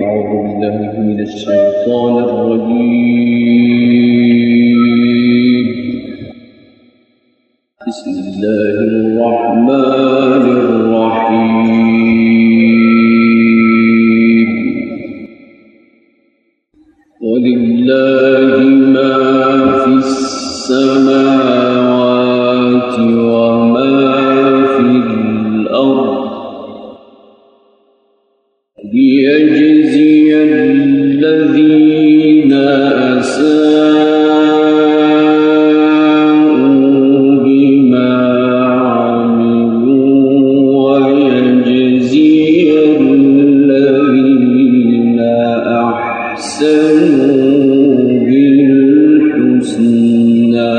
أعوذ بالله من الشيطان الرجيم. بسم الله الرحمن الرحيم. ولله ما في السماوات وما في الأرض ليجزي الذين أساءوا بما عملوا ويجزي الذين أحسنوا بالحسنى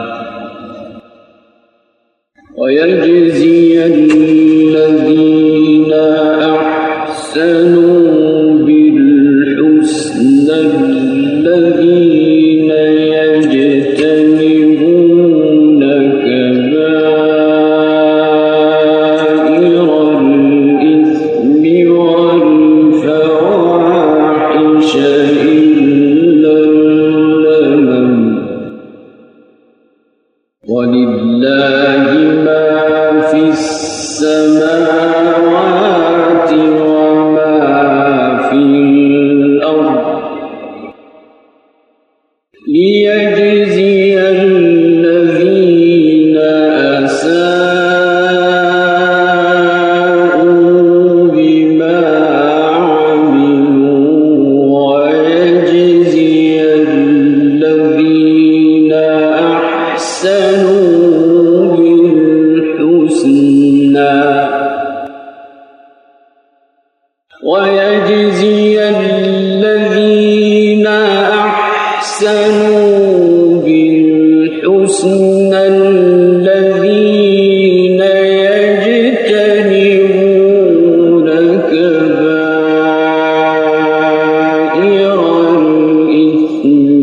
ويجزي الذين أحسنوا بالحسنى الذين يجتنبون كبائر الإثم والفواحش إلا اللمم ولله ما في السماوات وما في الأرض ليجزي الذين أساءوا بما عملوا ويجزي الذين أحسنوا بالحسنى ويجزي الذين أحسنوا بالحسنى الذين يجتنبون كبائر الإثم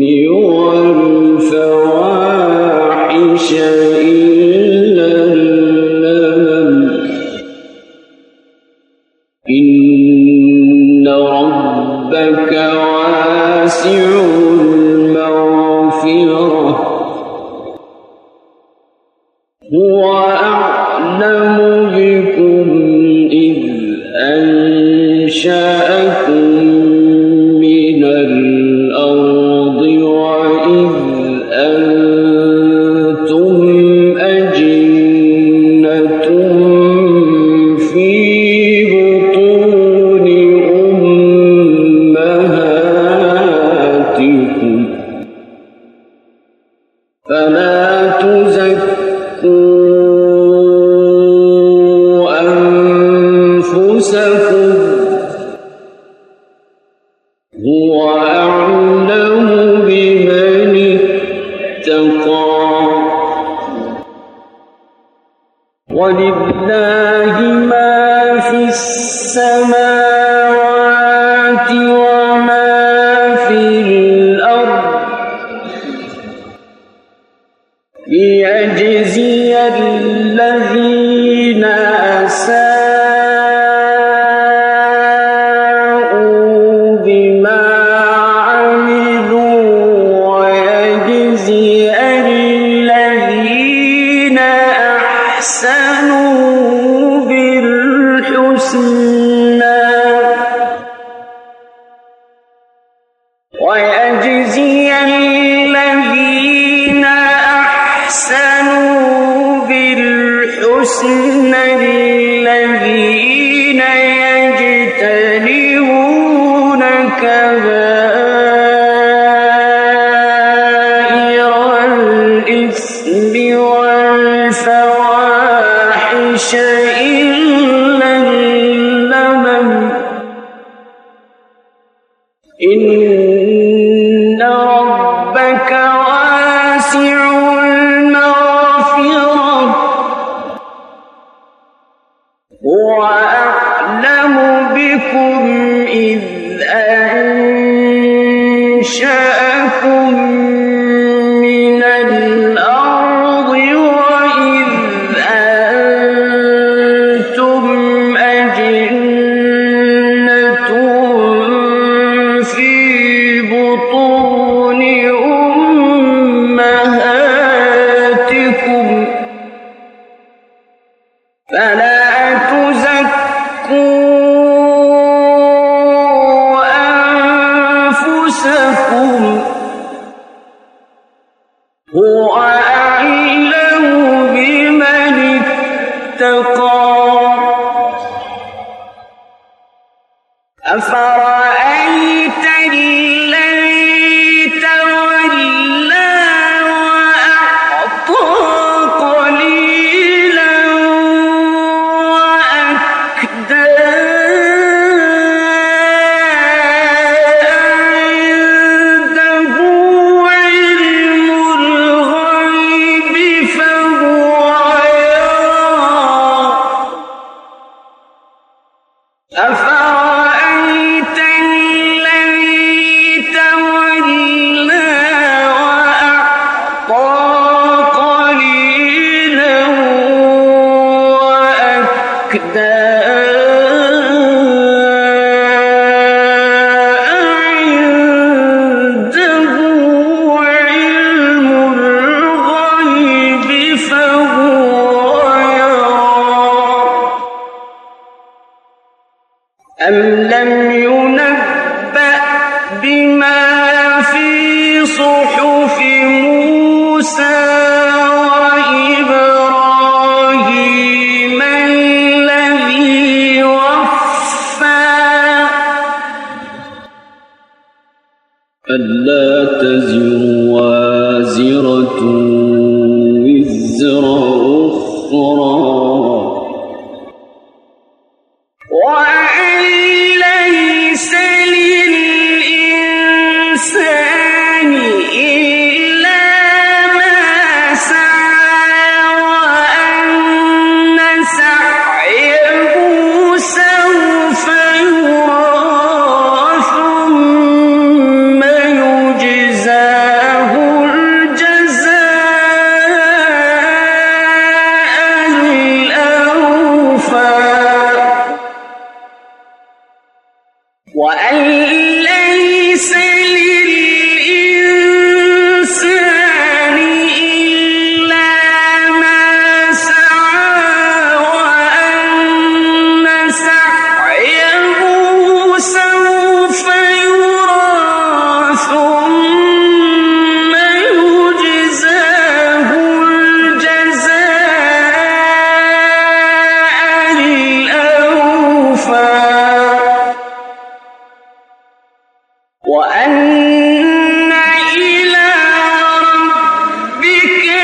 والفواحش إلا اللمم إن ربك واسع المغفرة هو أعلم بكم إذ أنشأكم من الأرض وإذ أنتم أجنة في بطون أمهاتكم فلا تزكوا أنفسكم هو أعلم بمن اتقى ولله ما في السماوات وما في الأرض ليجزي الذين أساءوا بما عملوا ويجزي الذين أحسنوا بالحسنى ويجزي الذين أحسنوا بالحسنى الذين يجتنبون كبائر الإثم والفواحش إلا اللمم إن ربك واسع المغفرة هو أعلم بكم إذ أنشأكم من الأرض وإذ أنتم أجنة بطون أمهاتكم فلا تزكوا أنفسكم هو أعلم بمن اتقى أفرأيت الذي تولى وأعطى قليلا وأكدى عنده علم الغيب فهو يرى أفرأيت الذي تولى وأعطى قليلا وأكدى عنده علم الغيب فهو يرى أم لم ينبأ بما في صحف موسى وإبراهيم الذي وفى ألا تزر وازرة وزر أخرى وأن ليس للإنسان إلا ما سعى وأن سعيه سوف يرى ثم يجزاه الجزاء الأوفى وأن ليس للإنسان إلا ما سعى وأن سعيه سوف يرى ثم يجزاه الجزاء الأوفى وأن إلى ربك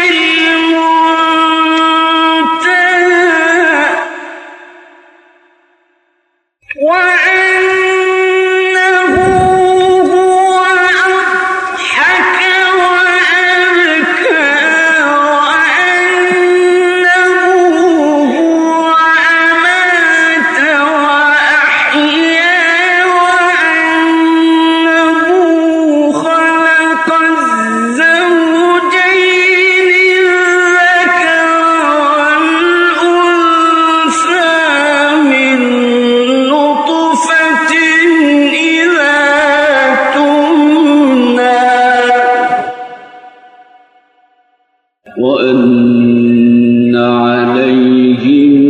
المنتهى وأنه هو أضحك وأبكى وأنه هو أمات وأحيا وأنه خلق الزوجين الذكر والأنثى من نطفة إذا تمنى وأن عليه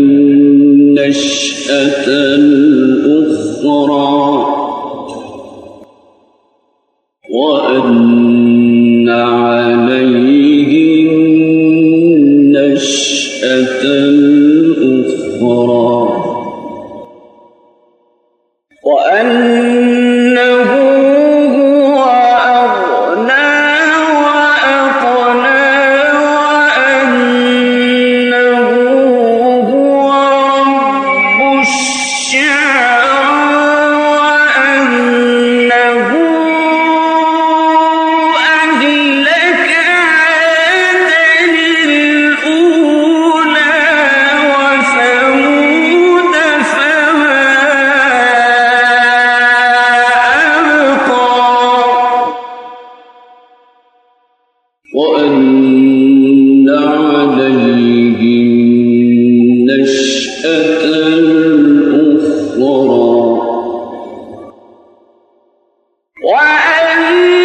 النشأة الأخرى وأن عليه النشأة الأخرى وأنه هو أغنى وأقنى وأنه هو رب الشعرى وأنه أهلك عادا الأولى وثمود فما وأن عليه النشأة الأخرى وأن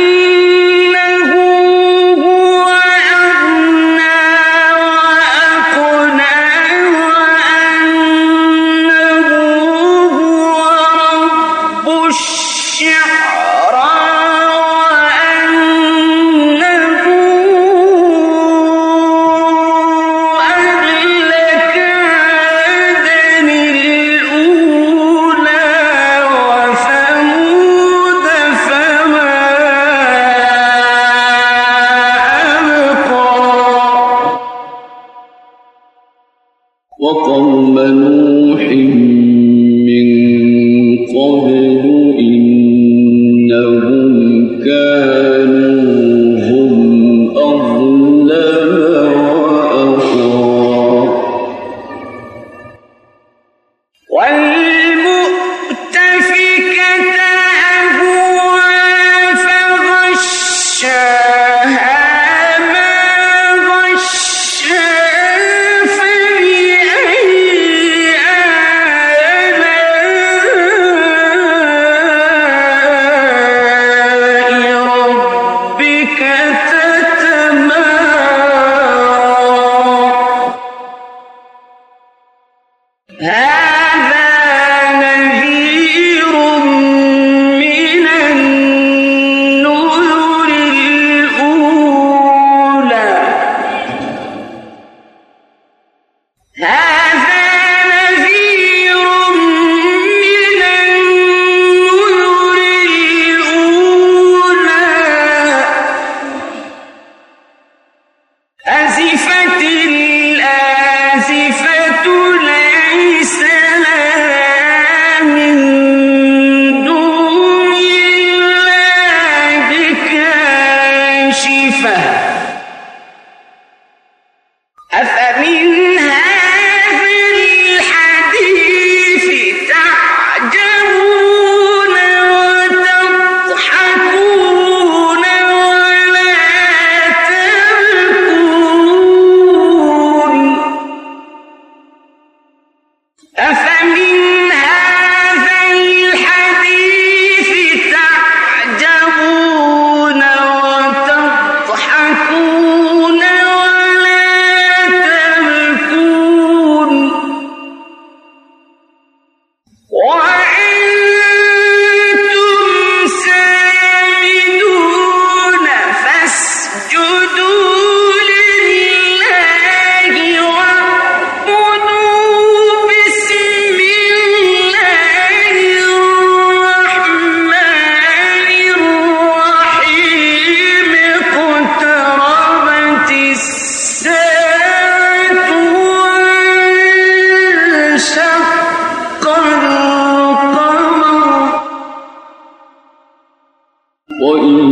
وإن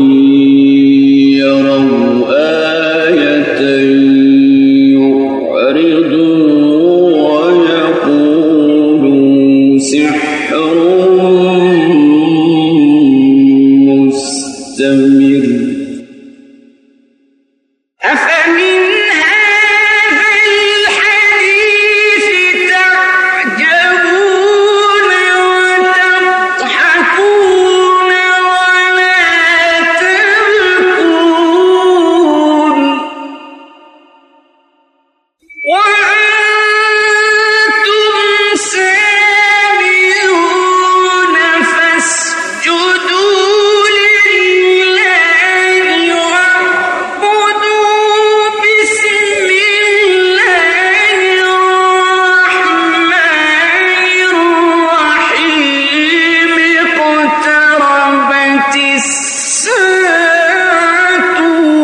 يروا آية يعرضوا ويقولوا سحر مستمر أفمن هذا الحديث تعجبون وتضحكون ولا تبكون وأنتم سامعون فاسجدوا لله واعبدوا بسم الله الرحمن الرحيم اقتربت الساعة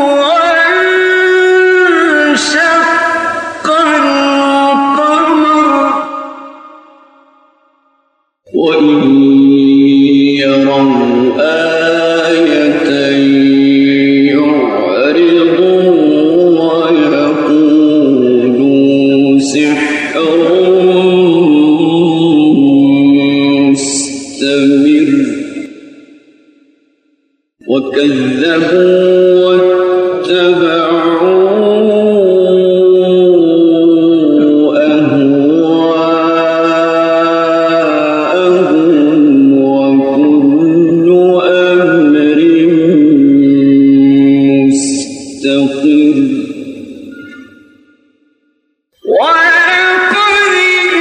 وانشق القمر وإن يروا آية يعرضوا ويقولوا سحر مستمر وكذبوا واتبعوا أهواءهم وكل أمر مستقر ولقد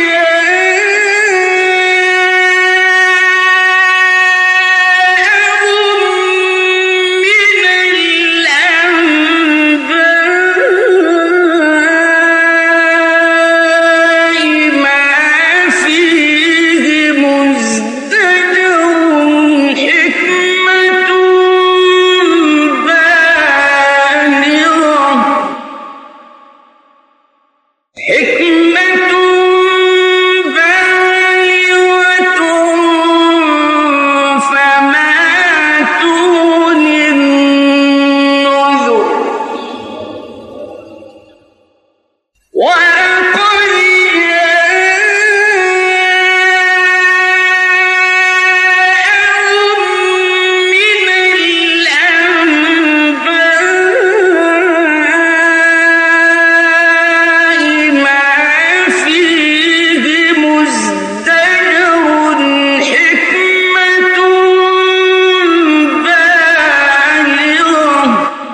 جاءهم من الأنباء ما فيه مزدجر حكمة بالغة فما تغني النذر ولقد جاءهم من الأنباء ما فيه مزدجر حكمة بالغة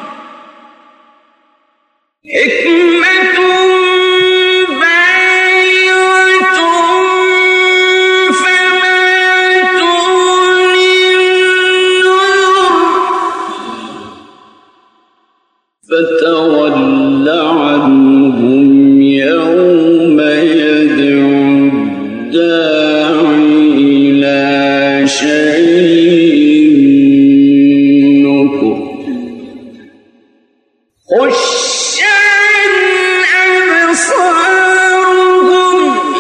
فما تغني النذر فتول عنهم يوم يدعو الداعي إلى شيء نكر خش عن أبصارهم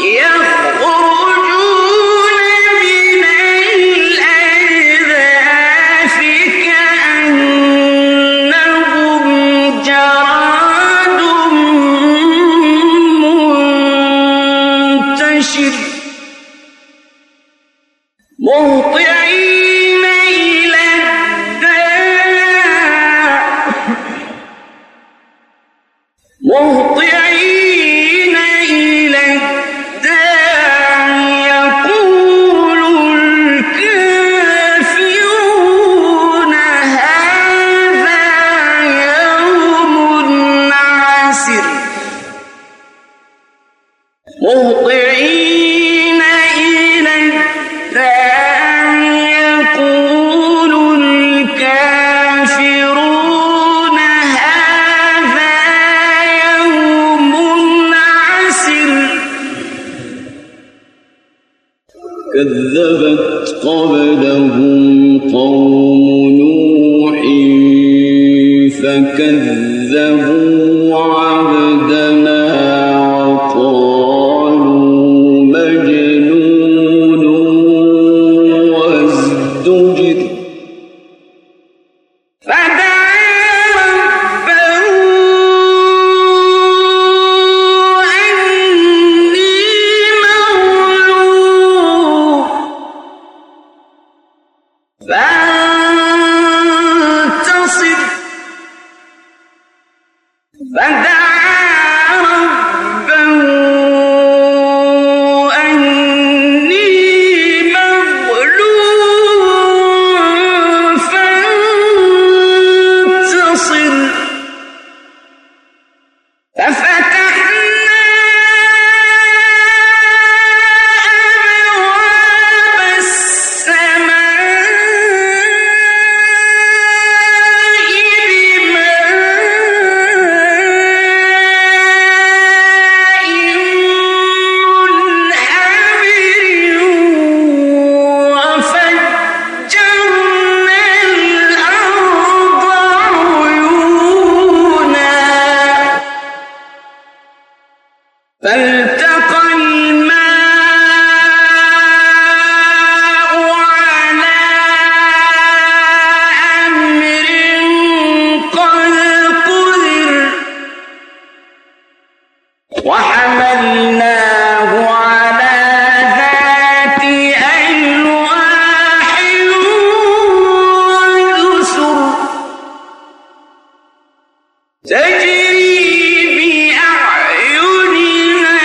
يخرجون من الأجداث كأنهم جراد منتشر مهطعين إلى الداع يقول الكافرون هذا يوم عسر مهطعين إلى الداع يقول الكافرون هذا يوم عسر كذبت قبلهم قوم نوح فكذبوا عبدنا وقالوا مجنون وازدجر فانتصر فدعا ربه أني مغلوب فانتصر ففتحنا أبواب السماء بماء منهمر وفجرنا الأرض عيونا فالتقى الماء على أمر قد قدر وحملناه على ذات ألواح ودسر تجري بأعيننا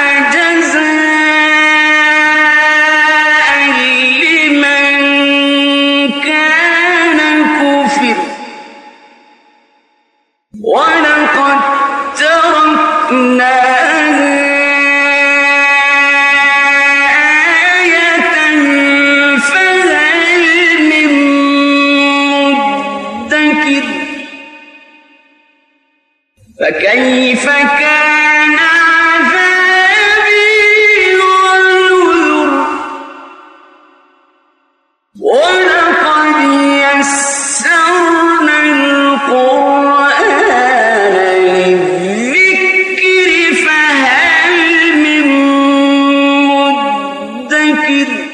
جزاء لمن كان كفر ولقد تركناها آية فهل من مدكر فكيف كان عذابي ونذر ولقد يسرنا القرآن للذكر فهل من مدكر